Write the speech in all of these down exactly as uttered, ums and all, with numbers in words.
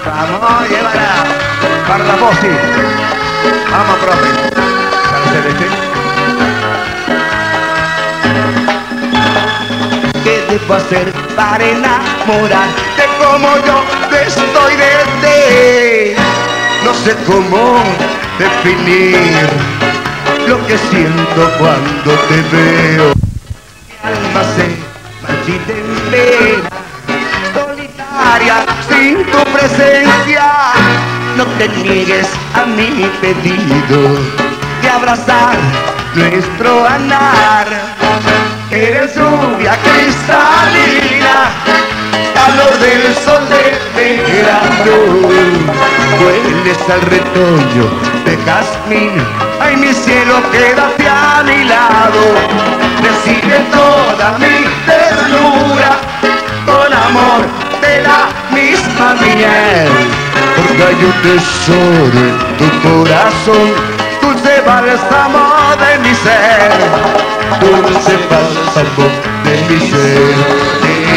Vamos, llévala. Para la Posi. Vamos, profe. Para Celeste. ¿Qué debo hacer para enamorarte como yo estoy de ti? No sé cómo definir lo que siento cuando te veo. Mi alma se marchita en pena, solitaria sin tu presencia. No te niegues a mi pedido de abrazar nuestro andar. Eres lluvia cristalina, calor del sol de verano. Hueles al retoño de jazmín, ay mi cielo, quédate a mi lado. Recibe toda mi ternura, con amor de la misma miel. Porque hay un tesoro en tu corazón, dulce bálsamo de mi ser, dulce bálsamo de mi ser.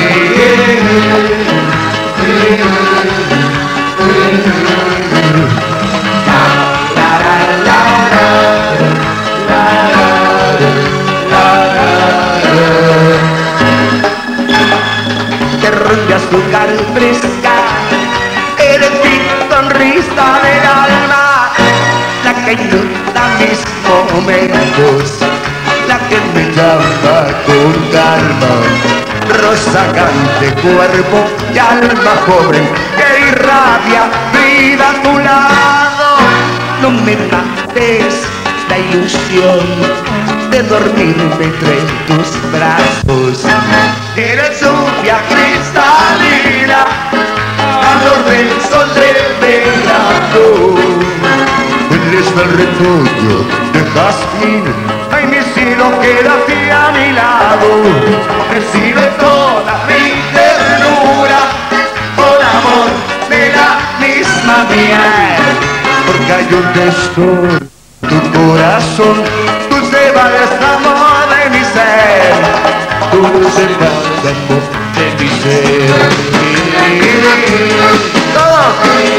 Te ronde azúcar fresca, eres mi sonrisa del alma, la que inunda mis momentos, la que me llama con calma. Rosa cante, cuerpo y alma joven que irradia vida a tu lado. No me mates la ilusión de dormirme entre tus brazos. Eres lluvia cristalina, calor del sol de verano. Hueles al retoño de jazmín, ay mi cielo, quédate a mi lado. Recibe toda mi ternura, con amor de la misma miel. Porque hay un tesoro en tu corazón, dulce bálsamo de mi ser, dulce bálsamo de mi ser. Todos.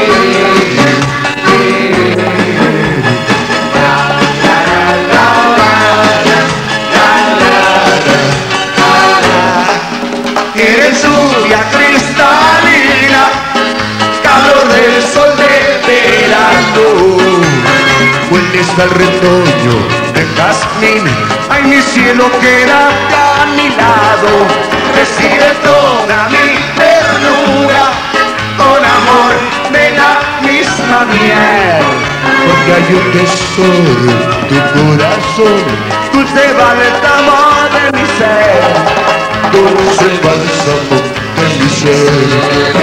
Eres lluvia cristalina, calor del sol de verano. Hueles al retoño de jazmín, ay mi cielo, quédate a mi lado. Recibe toda mi ternura, con amor de la misma miel. Porque hay un tesoro en tu corazón, dulce bálsamo de mi ser, dulce bálsamo de mi ser.